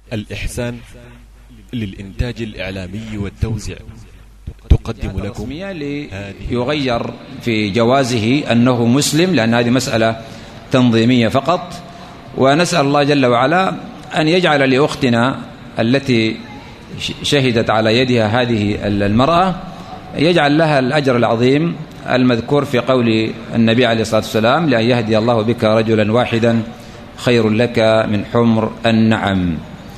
الإحسان للإنتاج الإعلامي والتوزيع تقدم لكم ليغير في جوازه أنه مسلم، لأن هذه مسألة تنظيمية فقط. ونسأل الله جل وعلا أن يجعل لأختنا التي شهدت على يدها هذه المرأة يجعل لها الأجر العظيم المذكور في قول النبي عليه الصلاة والسلام: لأن يهدي الله بك رجلا واحدا خير لك من حمر النعم.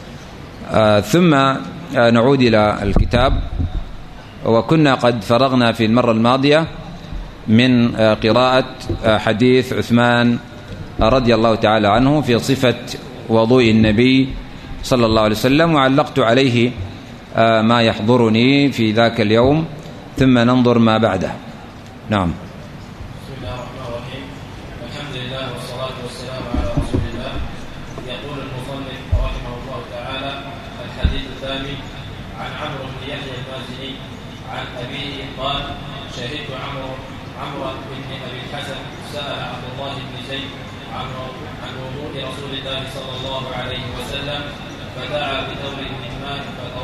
ثم نعود إلى الكتاب. وكنا قد فرغنا في المرة الماضية من قراءة حديث عثمان رضي الله تعالى عنه في صفة وضوء النبي صلى الله عليه وسلم، وعلقت عليه ما يحضرني في ذاك اليوم، ثم ننظر ما بعده. نعم. بسم الله الرحمن الرحيم. الحمد لله والصلاة والسلام على رسول الله. يقول المصنف رحمه الله تعالى: الحديث الثاني عن عمرو بن يحيى المازني عن أبيه قال: شهدت عمرو بن أبي الحسن سأل عبد الله بن زيد عن وضوء رسول الله صلى الله عليه وسلم، فدعا بثور من ماء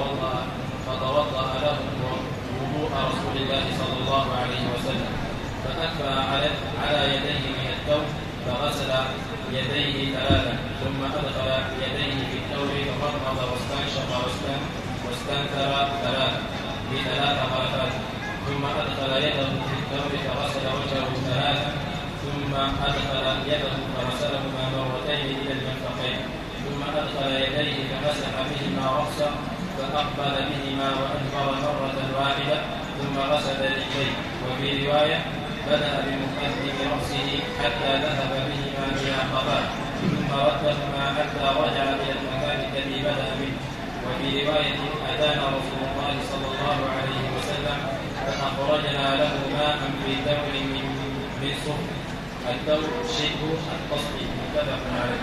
فتوضأ له وضوء رسول الله صلى الله عليه وسلم، فأكفأ على يديه من الثوب فغسل يديه ثلاثا، ثم أدخل يديه في الثوب فمضمض واستنشق واستنثر بثلاث غرفات، ثم أدخل يده في الثوب فغسل وجهه ثلاثا، ثم أدخل يده فغسلهما مرتين إلى المرفقين، ثم أدخل يديه فمسح بهما رأسه فأقبل بهما وأدبر مرة واحدة، ثم غسل رجليه. وفي رواية: بدأ بمقدم رأسه حتى ذهب بهما إلى قفاه، ثم ردهما حتى رجع إلى المكان الذي بدأ منه. وفي رواية: أتانا رسول الله صلى الله عليه وسلم فأخرجنا له ماء في ثور من صفر، الثور شبه القصد، متفق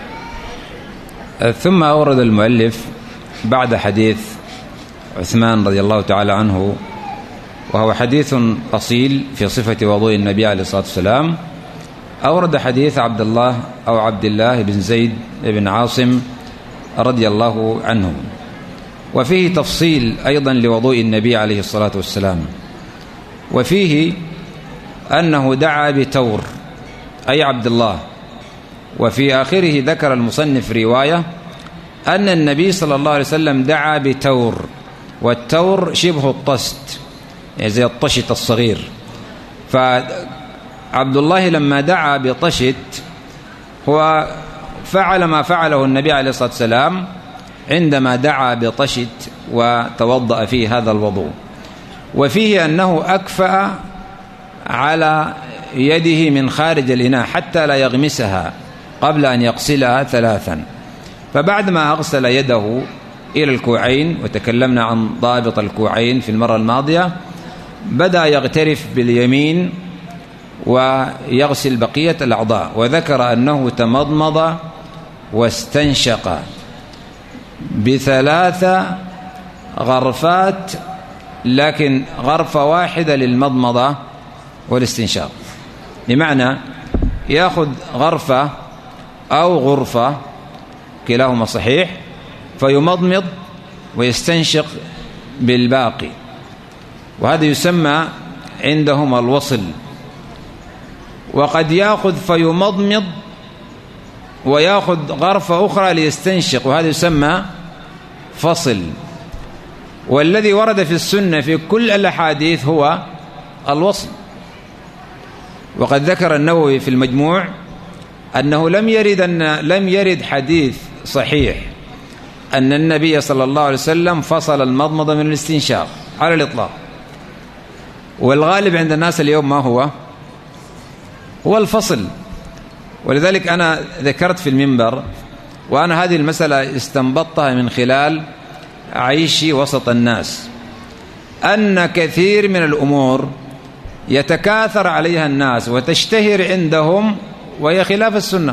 عليه. ثم أورد المؤلف بعد حديث عثمان رضي الله تعالى عنه، وهو حديث أصيل في صفة وضوء النبي عليه الصلاة والسلام، أورد حديث عبد الله بن زيد بن عاصم رضي الله عنه، وفيه تفصيل أيضا لوضوء النبي عليه الصلاة والسلام. وفيه أنه دعا بتور، أي عبد الله. وفي آخره ذكر المصنف رواية أن النبي صلى الله عليه وسلم دعا بتور، والتور شبه الطست، يعني زي الطشت الصغير. فعبد الله لما دعا بطشت هو فعل ما فعله النبي عليه الصلاة والسلام عندما دعا بطشت وتوضأ فيه هذا الوضوء. وفيه أنه أكفأ على يده من خارج الإناء حتى لا يغمسها قبل أن يغسلها ثلاثا. فبعدما أغسل يده إلى الكوعين، وتكلمنا عن ضابط الكوعين في المرة الماضية، بدأ يغترف باليمين ويغسل بقية الأعضاء، وذكر أنه تمضمض واستنشق ب3 غرفات، لكن غرفة واحدة للمضمضة والاستنشاق، بمعنى يأخذ غرفة أو غرفة كلاهما صحيح، فيمضمض ويستنشق بالباقي، وهذا يسمى عندهم الوصل. وقد يأخذ فيمضمض ويأخذ غرفة أخرى ليستنشق، وهذا يسمى فصل. والذي ورد في السنة في كل الأحاديث هو الوصل. وقد ذكر النووي في المجموع أنه لم يرد حديث صحيح أن النبي صلى الله عليه وسلم فصل المضمضة من الاستنشاق على الإطلاق. والغالب عند الناس اليوم ما هو الفصل. ولذلك أنا ذكرت في المنبر، وأنا هذه المسألة استنبطتها من خلال عيشي وسط الناس، أن كثير من الأمور يتكاثر عليها الناس وتشتهر عندهم وهي خلاف السنة.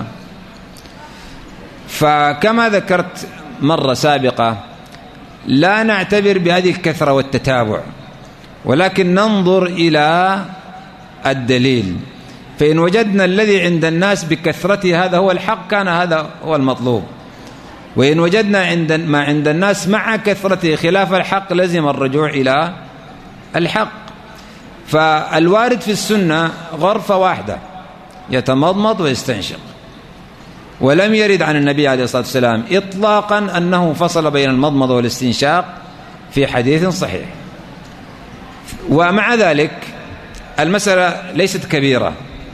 فكما ذكرت مرة سابقة، لا نعتبر بهذه الكثرة والتتابع، ولكن ننظر إلى الدليل. فإن وجدنا الذي عند الناس بكثرته هذا هو الحق كان هذا هو المطلوب، وإن وجدنا ما عند الناس مع كثرته خلاف الحق لزم الرجوع إلى الحق. فالوارد في السنة غرفة واحدة يتمضمض ويستنشق، ولم يرد عن النبي عليه الصلاة والسلام إطلاقا أنه فصل بين المضمضة والاستنشاق في حديث صحيح. ومع ذلك المسألة ليست كبيرة،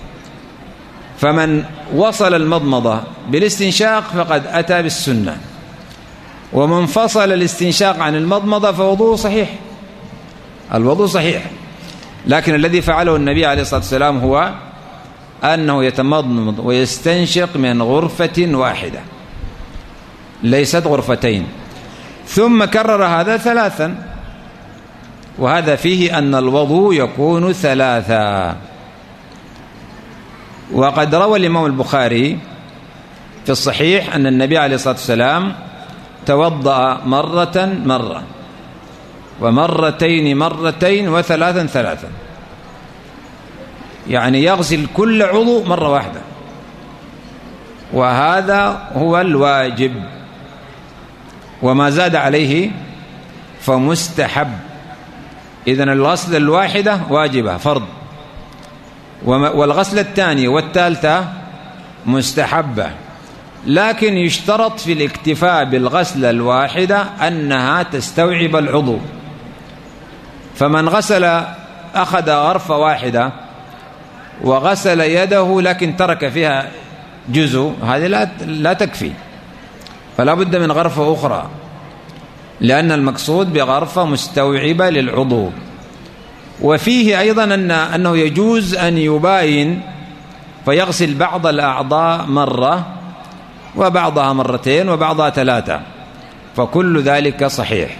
فمن وصل المضمضة بالاستنشاق فقد أتى بالسنة، ومن فصل الاستنشاق عن المضمضة فوضوءه صحيح، الوضوء صحيح. لكن الذي فعله النبي عليه الصلاة والسلام هو أنه يتمضمض ويستنشق من غرفة واحدة ليست غرفتين، ثم كرر هذا ثلاثا، وهذا فيه أن الوضوء يكون ثلاثا. وقد روى الإمام البخاري في الصحيح أن النبي عليه الصلاة والسلام توضأ مرة ومرتين مرتين وثلاثا ثلاثا، يعني يغسل كل عضو مرة واحدة، وهذا هو الواجب، وما زاد عليه فمستحب. إذن الغسلة الواحدة واجبة فرض، والغسلة الثانية والثالثة مستحبة، لكن يشترط في الاكتفاء بالغسلة الواحدة أنها تستوعب العضو. فمن غسل أخذ غرفة واحدة وغسل يده لكن ترك فيها جزء، هذه لا تكفي، فلا بد من غرفة أخرى، لأن المقصود بغرفة مستوعبة للعضو. وفيه أيضا أنه يجوز أن يباين فيغسل بعض الأعضاء مرة وبعضها مرتين وبعضها ثلاثة، فكل ذلك صحيح.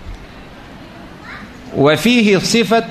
وفيه صفة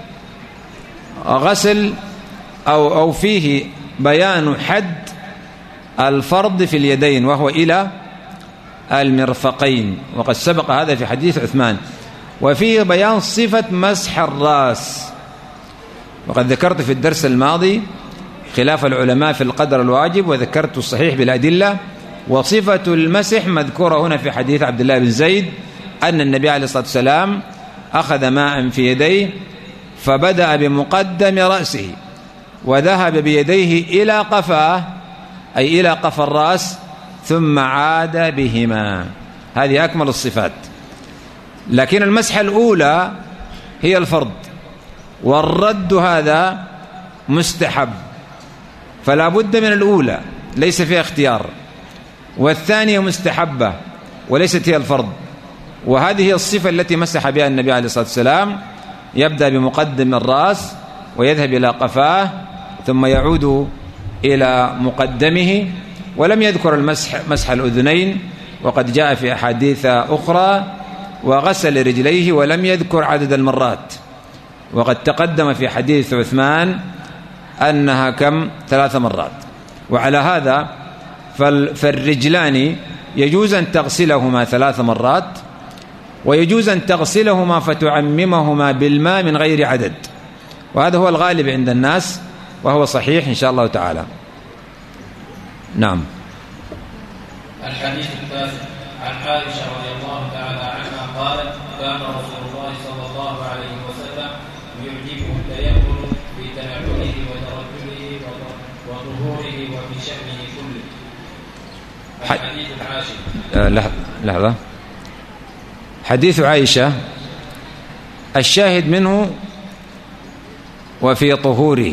غسل أو فيه بيان حد الفرض في اليدين وهو إلى المرفقين، وقد سبق هذا في حديث عثمان. وفيه بيان صفة مسح الرأس، وقد ذكرت في الدرس الماضي خلاف العلماء في القدر الواجب، وذكرت الصحيح بالأدلة. وصفة المسح مذكورة هنا في حديث عبد الله بن زيد أن النبي عليه الصلاة والسلام أخذ ماء في يديه فبدأ بمقدم رأسه وذهب بيديه إلى قفاه، أي إلى قفا الرأس، ثم عاد بهما. هذه أكمل الصفات. لكن المسحة الأولى هي الفرض، والرد هذا مستحب، فلا بد من الأولى ليس فيها اختيار، والثانية مستحبة وليست هي الفرض. وهذه هي الصفة التي مسح بها النبي عليه الصلاة والسلام، يبدأ بمقدم الرأس ويذهب إلى قفاه ثم يعود إلى مقدمه. ولم يذكر مسح الأذنين، وقد جاء في أحاديث أخرى، وغسل رجليه ولم يذكر عدد المرات، وقد تقدم في حديث عثمان أنها كم؟ 3 مرات. وعلى هذا فالرجلان يجوز أن تغسلهما 3 مرات، ويجوز أن تغسلهما فتعممهما بالماء من غير عدد، وهذا هو الغالب عند الناس وهو صحيح إن شاء الله تعالى. نعم. الحديث الثالث عن عائشة رضي الله تعالى عنها قالت: كان رسول الله صلى الله عليه وسلم يعجبه التيمم في تنعله وترجله وظهوره وفي شأنه كله. الحديث العاشر. لحظة. حديث عائشة الشاهد منه وفي طهوره،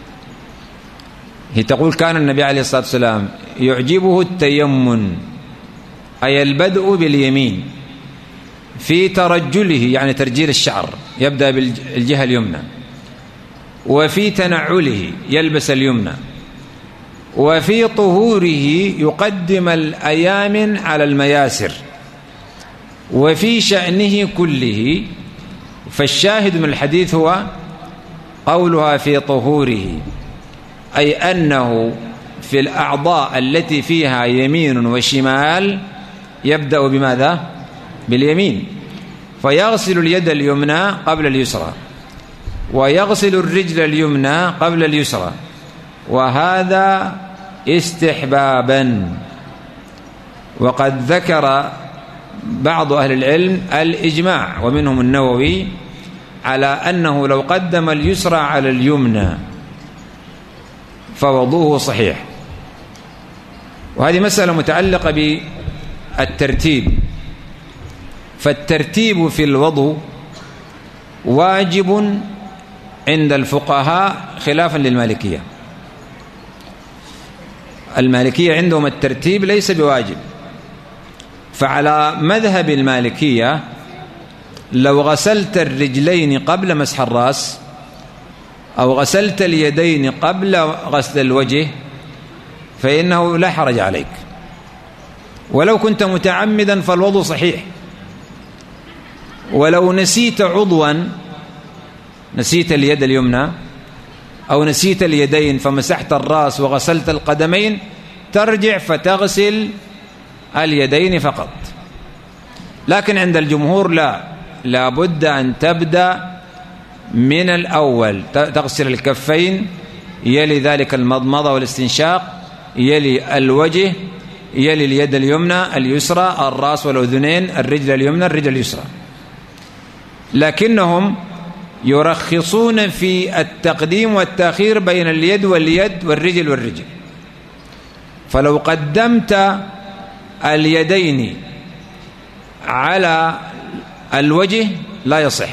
هي تقول كان النبي عليه الصلاة والسلام يعجبه التيمم، أي البدء باليمين في ترجله، يعني ترجيل الشعر، يبدأ بالجهة اليمنى، وفي تنعله يلبس اليمنى، وفي طهوره يقدم الأيامن على المياسر، وفي شأنه كله. فالشاهد من الحديث هو قولها في طهوره، أي أنه في الأعضاء التي فيها يمين وشمال يبدأ بماذا؟ باليمين، فيغسل اليد اليمنى قبل اليسرى، ويغسل الرجل اليمنى قبل اليسرى، وهذا استحبابا. وقد ذكر بعض أهل العلم الإجماع ومنهم النووي على أنه لو قدم اليسرى على اليمنى فوضوءه صحيح. وهذه مسألة متعلقة بالترتيب، فالترتيب في الوضوء واجب عند الفقهاء خلافا للمالكية. المالكية عندهم الترتيب ليس بواجب، فعلى مذهب المالكية لو غسلت الرجلين قبل مسح الرأس أو غسلت اليدين قبل غسل الوجه فإنه لا حرج عليك، ولو كنت متعمدا فالوضوء صحيح. ولو نسيت عضوا، نسيت اليد اليمنى أو نسيت اليدين فمسحت الرأس وغسلت القدمين، ترجع فتغسل اليدين فقط. لكن عند الجمهور لا بد أن تبدأ من الأول، تغسل الكفين، يلي ذلك المضمضة والاستنشاق، يلي الوجه، يلي اليد اليمنى اليسرى، الرأس والأذنين، الرجل اليمنى الرجل اليسرى. لكنهم يرخصون في التقديم والتأخير بين اليد واليد والرجل والرجل. فلو قدمت اليدين على الوجه لا يصح،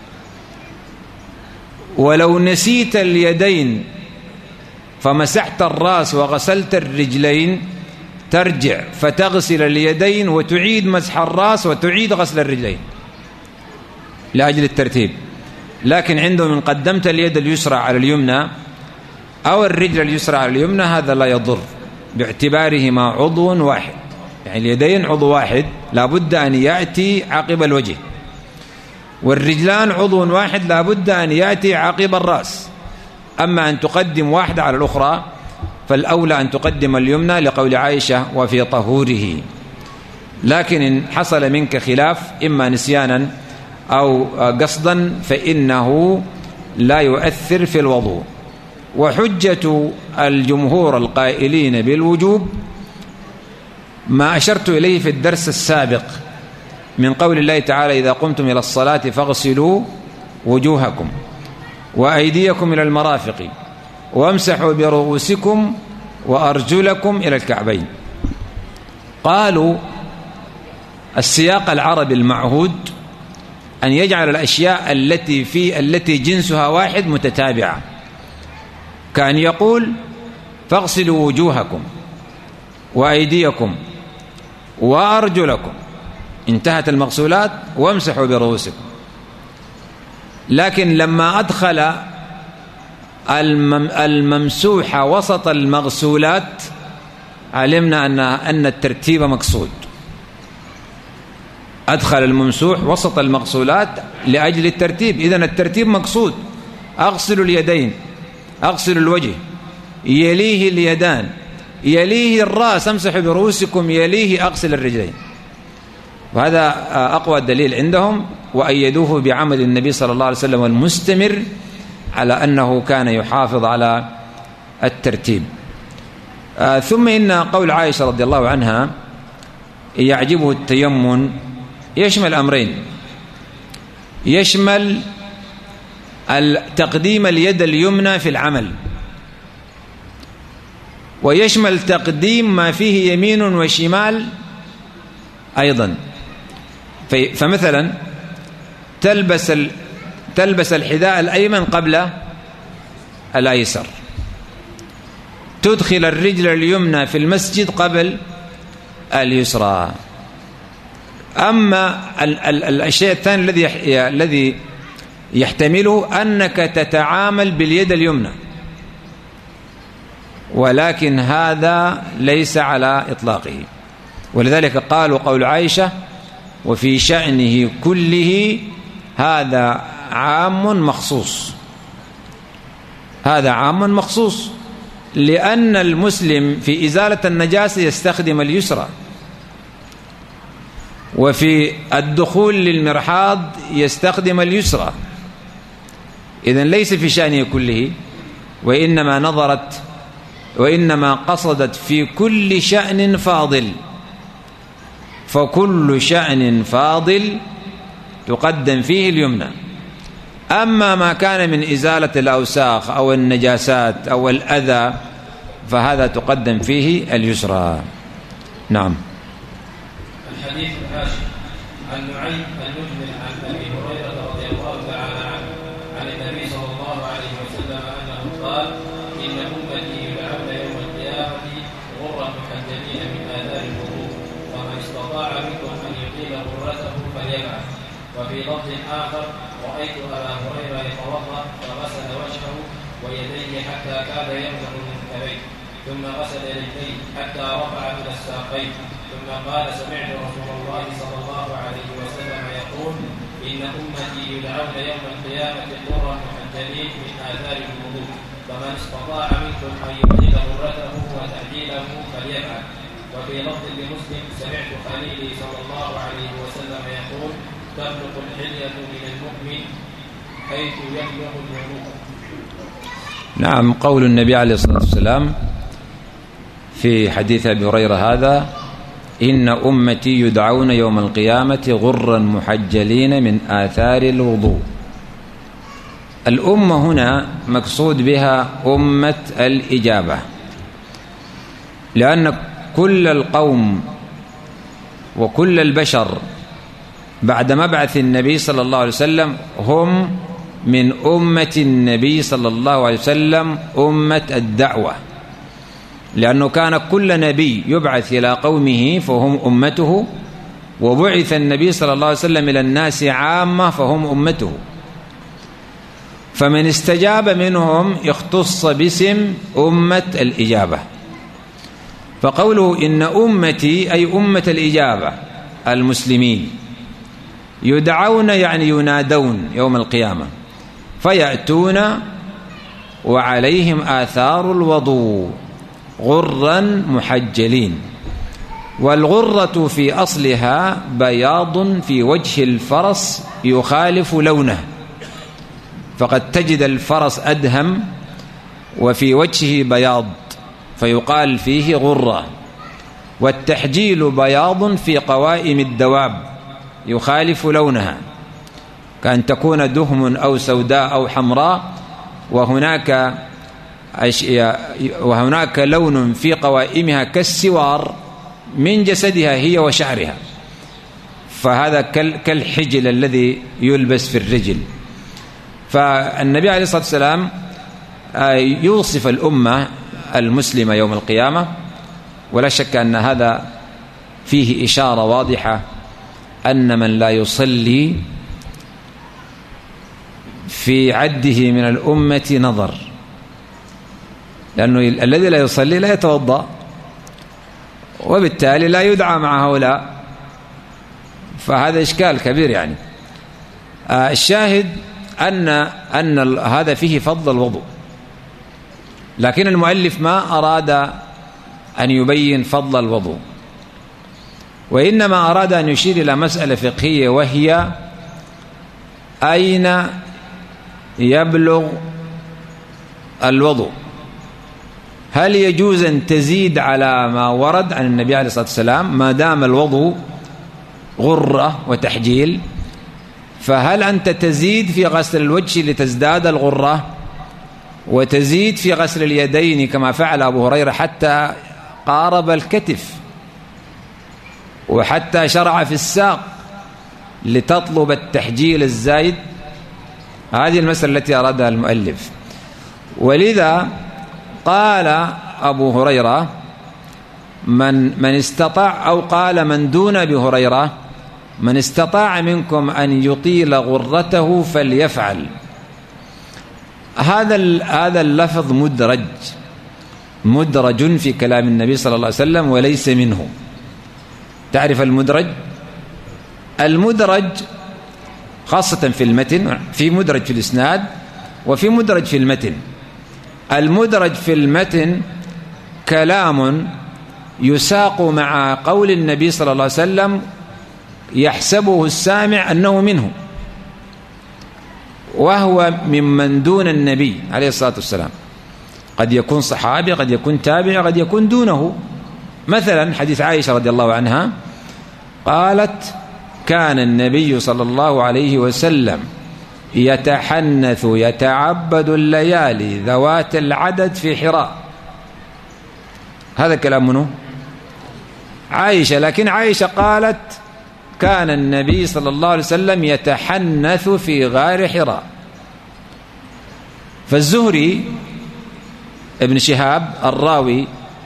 ولو نسيت اليدين فمسحت الرأس وغسلت الرجلين ترجع فتغسل اليدين وتعيد مسح الرأس وتعيد غسل الرجلين لأجل الترتيب. لكن عندهم إن قدمت اليد اليسرى على اليمنى أو الرجل اليسرى على اليمنى هذا لا يضر باعتبارهما عضو واحد، يعني اليدين عضو واحد لا بد أن يأتي عقب الوجه، والرجلان عضو واحد لا بد أن يأتي عقب الرأس. أما أن تقدم واحدة على الأخرى فالأولى أن تقدم اليمنى لقول عائشة وفي طهوره. لكن إن حصل منك خلاف إما نسيانا أو قصدا فإنه لا يؤثر في الوضوء. وحجة الجمهور القائلين بالوجوب ما أشرت إليه في الدرس السابق من قول الله تعالى إذا قمتم إلى الصلاة فاغسلوا وجوهكم وأيديكم إلى المرافق وامسحوا برؤوسكم وأرجلكم إلى الكعبين. قالوا السياق العربي المعهود أن يجعل الأشياء التي جنسها واحد متتابعة، كأن يقول فاغسلوا وجوهكم وأيديكم وأرجلكم، انتهت المغسولات، وامسحوا برؤوسكم. لكن لما أدخل الممسوح وسط المغسولات علمنا أن الترتيب مقصود. أدخل الممسوح وسط المغسولات لأجل الترتيب، إذن الترتيب مقصود. أغسل اليدين، أغسل الوجه، يليه اليدان، يليه الرأس، امسح برؤوسكم، يليه أغسل الرجلين. وهذا أقوى دليل عندهم، وأيدوه بعمل النبي صلى الله عليه وسلم المستمر على أنه كان يحافظ على الترتيب. ثم إن قول عائشة رضي الله عنها يعجبه التيمم يشمل أمرين، يشمل تقديم اليد اليمنى في العمل، ويشمل تقديم ما فيه يمين وشمال أيضا. فمثلا تلبس الحذاء الأيمن قبل الأيسر، تدخل الرجل اليمنى في المسجد قبل اليسرى. أما الشيء الثاني الذي يحتمله أنك تتعامل باليد اليمنى، ولكن هذا ليس على إطلاقه. ولذلك قالوا قول عائشة وفي شأنه كله هذا عام مخصوص، هذا عام مخصوص، لأن المسلم في إزالة النجاسة يستخدم اليسرى، وفي الدخول للمرحاض يستخدم اليسرى. إذن ليس في شأنه كله، وإنما قصدت في كل شأن فاضل فكل شأن فاضل تقدم فيه اليمنى. أما ما كان من إزالة الأوساخ أو النجاسات أو الأذى فهذا تقدم فيه اليسرى. نعم. الحديث العاشر عن نعيم المجمل عن أبي هريرة رضي الله تعالى عنه عن النبي صلى الله عليه وسلم أنه قال: إن أمتي يدعون يوم القيامة غرا محجلين من آثار الوضوء، فمن استطاع منكم أن يطيل غرته فليفعل. وفي لفظ آخر: رأيت أبا هريرة يتوضأ فغسل وجهه ويديه حتى كاد يملأ المنكبين، ثم غسل رجليه حتى رفع إلى الساقين، ثم قال: سمعت رسول الله صلى الله عليه وسلم يقول: إن أمتي يدعون يوم القيامة غرا محجلين من آثار الوضوء، فمن استطاع منكم أن يطيل غرته وتعجيله فليفعل. وفي لفظ لمسلم: سمعت خليلي صلى الله عليه وسلم يقول: تبلغ الحلية من المؤمن حيث يبلغ الوضوء. نعم. قول النبي عليه الصلاة والسلام في حديث أبي هريرة هذا: إن أمتي يدعون يوم القيامة غرا محجلين من آثار الوضوء. الأمة هنا مقصود بها أمة الإجابة، لأن كل القوم وكل البشر بعد مبعث النبي صلى الله عليه وسلم هم من أمة النبي صلى الله عليه وسلم أمة الدعوة، لأنه كان كل نبي يبعث إلى قومه فهم أمته، وبعث النبي صلى الله عليه وسلم إلى الناس عامة فهم أمته. فمن استجاب منهم اختص باسم أمة الإجابة. فقوله إن أمتي أي أمة الإجابة المسلمين يدعون يعني ينادون يوم القيامة، فيأتون وعليهم آثار الوضوء غرا محجلين. والغرة في أصلها بياض في وجه الفرس يخالف لونه، فقد تجد الفرس أدهم وفي وجهه بياض فيقال فيه غرة. والتحجيل بياض في قوائم الدواب يخالف لونها، كأن تكون دهم أو سوداء أو حمراء، وهناك لون في قوائمها كالسوار من جسدها هي وشعرها، فهذا كالحجل الذي يلبس في الرجل. فالنبي عليه الصلاة والسلام يوصف الأمة المسلمة يوم القيامة، ولا شك أن هذا فيه إشارة واضحة أن من لا يصلي في عده من الأمة نظر، لأنه الذي لا يصلي لا يتوضأ، وبالتالي لا يدعى مع هؤلاء، فهذا إشكال كبير يعني. الشاهد أن هذا فيه فضل الوضوء، لكن المؤلف ما أراد أن يبين فضل الوضوء، وإنما أراد أن يشير إلى مسألة فقهية، وهي أين يبلغ الوضوء؟ هل يجوز أن تزيد على ما ورد عن النبي عليه الصلاة والسلام ما دام الوضوء غرة وتحجيل؟ فهل أنت تزيد في غسل الوجه لتزداد الغرة، وتزيد في غسل اليدين كما فعل أبو هريرة حتى قارب الكتف وحتى شرع في الساق لتطلب التحجيل الزايد؟ هذه المسألة التي أرادها المؤلف. ولذا قال أبو هريرة من استطاع، أو قال من دون أبي هريرة: من استطاع منكم أن يطيل غرته فليفعل. هذا اللفظ مدرج في كلام النبي صلى الله عليه وسلم وليس منه. تعرف المدرج خاصة في المتن، في مدرج في الإسناد وفي مدرج في المتن. المدرج في المتن كلام يساق مع قول النبي صلى الله عليه وسلم يحسبه السامع أنه منه، وهو ممن دون النبي عليه الصلاة والسلام، قد يكون صحابي، قد يكون تابع، قد يكون دونه. مثلا حديث عائشة رضي الله عنها قالت: كان النبي صلى الله عليه وسلم يتحنث يتعبد الليالي ذوات العدد في حراء. هذا كلام منه؟ عائشة. لكن عائشة قالت: كان النبي صلى الله عليه وسلم يتحنث في غار حراء. فالزهري ابن شهاب الراوي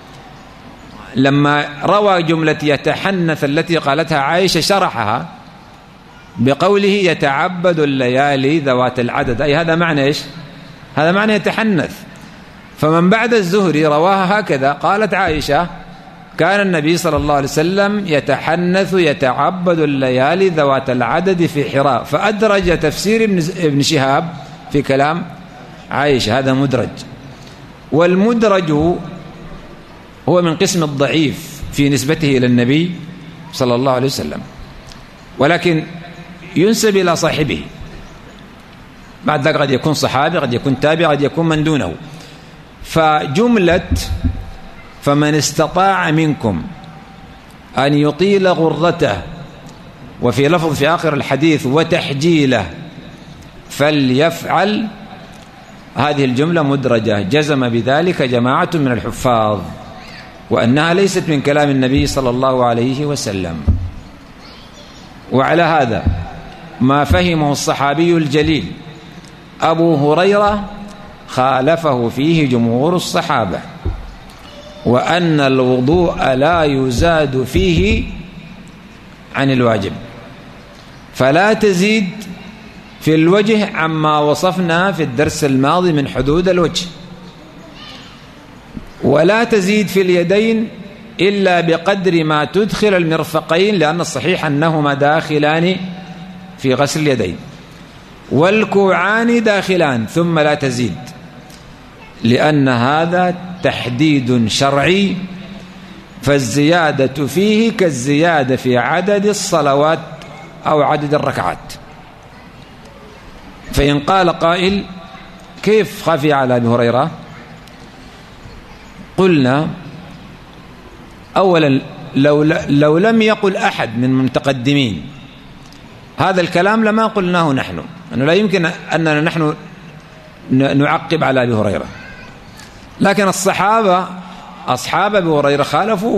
لما روى جملة يتحنث التي قالتها عائشة شرحها بقوله يتعبد الليالي ذوات العدد، أي هذا معنى إيش؟ هذا معنى يتحنث. فمن بعد الزهري رواها هكذا، قالت عائشة: كان النبي صلى الله عليه وسلم يتحنث يتعبد الليالي ذوات العدد في حراء، فأدرج تفسير ابن شهاب في كلام عائشة. هذا مدرج، والمدرج هو من قسم الضعيف في نسبته إلى النبي صلى الله عليه وسلم، ولكن ينسب إلى صاحبه. بعد ذلك قد يكون صحابي، قد يكون تابع، قد يكون من دونه. فجملة فمن استطاع منكم أن يطيل غرته، وفي لفظ في آخر الحديث وتحجيله فليفعل، هذه الجملة مدرجة جزم بذلك جماعة من الحفاظ، وأنها ليست من كلام النبي صلى الله عليه وسلم. وعلى هذا ما فهمه الصحابي الجليل أبو هريرة خالفه فيه جمهور الصحابة، وأن الوضوء لا يزاد فيه عن الواجب، فلا تزيد في الوجه عما وصفنا في الدرس الماضي من حدود الوجه، ولا تزيد في اليدين إلا بقدر ما تدخل المرفقين، لأن الصحيح أنهما داخلان في غسل اليدين، والكوعان داخلان، ثم لا تزيد، لأن هذا تحديد شرعي، فالزيادة فيه كالزيادة في عدد الصلوات أو عدد الركعات. فإن قال قائل: كيف خفي على أبي هريرة؟ قلنا: أولا لو لم يقل أحد من المتقدمين هذا الكلام لما قلناه نحن، أنه لا يمكن أننا نحن نعقب على أبي هريرة، لكن الصحابة أصحاب أبي هريرة خالفوه،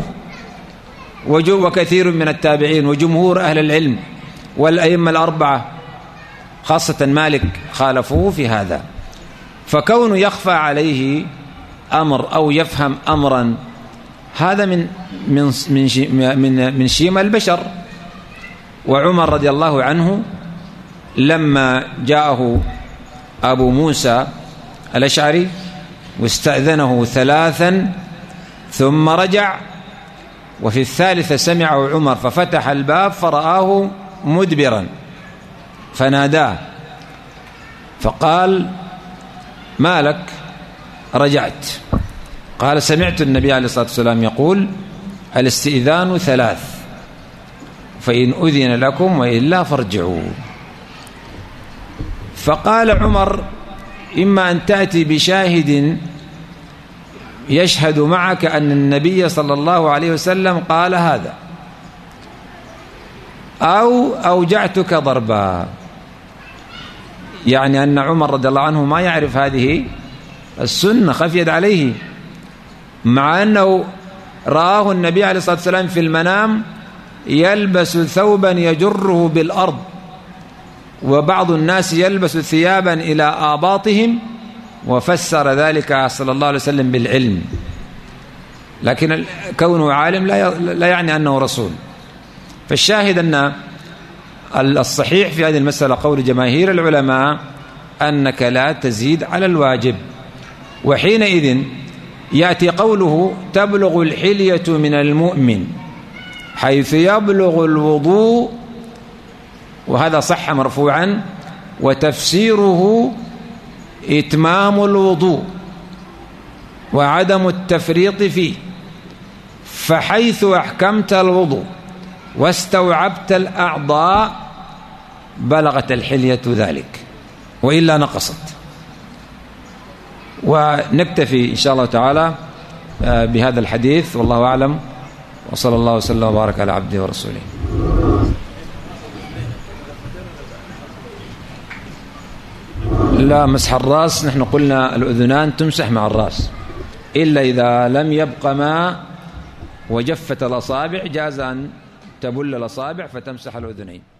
وكثير من التابعين وجمهور أهل العلم والأئمة الأربعة خاصة مالك خالفوه في هذا. فكونه يخفى عليه أمر أو يفهم أمرا، هذا من شيم البشر. وعمر رضي الله عنه لما جاءه أبو موسى الأشعري واستأذنه 3 ثم رجع، وفي الثالثة سمعه عمر ففتح الباب فرآه مدبرا فناداه فقال: ما لك رجعت؟ قال: سمعت النبي عليه الصلاة والسلام يقول: الاستئذان 3، فإن أذن لكم وإلا فارجعوا. فقال عمر: إما أن تأتي بشاهد يشهد معك أن النبي صلى الله عليه وسلم قال هذا، أو أوجعتك ضربا، يعني أن عمر رضي الله عنه ما يعرف هذه السنة، خفيت عليه، مع أنه رآه النبي عليه الصلاة والسلام في المنام يلبس ثوبا يجره بالأرض، وبعض الناس يلبس ثيابا إلى آباطهم، وفسر ذلك صلى الله عليه وسلم بالعلم، لكن كونه عالم لا يعني أنه رسول. فالشاهد أن الصحيح في هذه المسألة قول جماهير العلماء أنك لا تزيد على الواجب. وحينئذ يأتي قوله: تبلغ الحلية من المؤمن حيث يبلغ الوضوء، وهذا صح مرفوعا، وتفسيره إتمام الوضوء وعدم التفريط فيه، فحيث أحكمت الوضوء واستوعبت الأعضاء بلغت الحلية ذلك، وإلا نقصت. ونكتفي إن شاء الله تعالى بهذا الحديث، والله أعلم، وصلى الله وسلم وبارك على عبده ورسوله. لا، مسح الرأس نحن قلنا الأذنان تمسح مع الرأس، إلا إذا لم يبق ماء وجفت الأصابع جاز أن تبل الأصابع فتمسح الأذنين.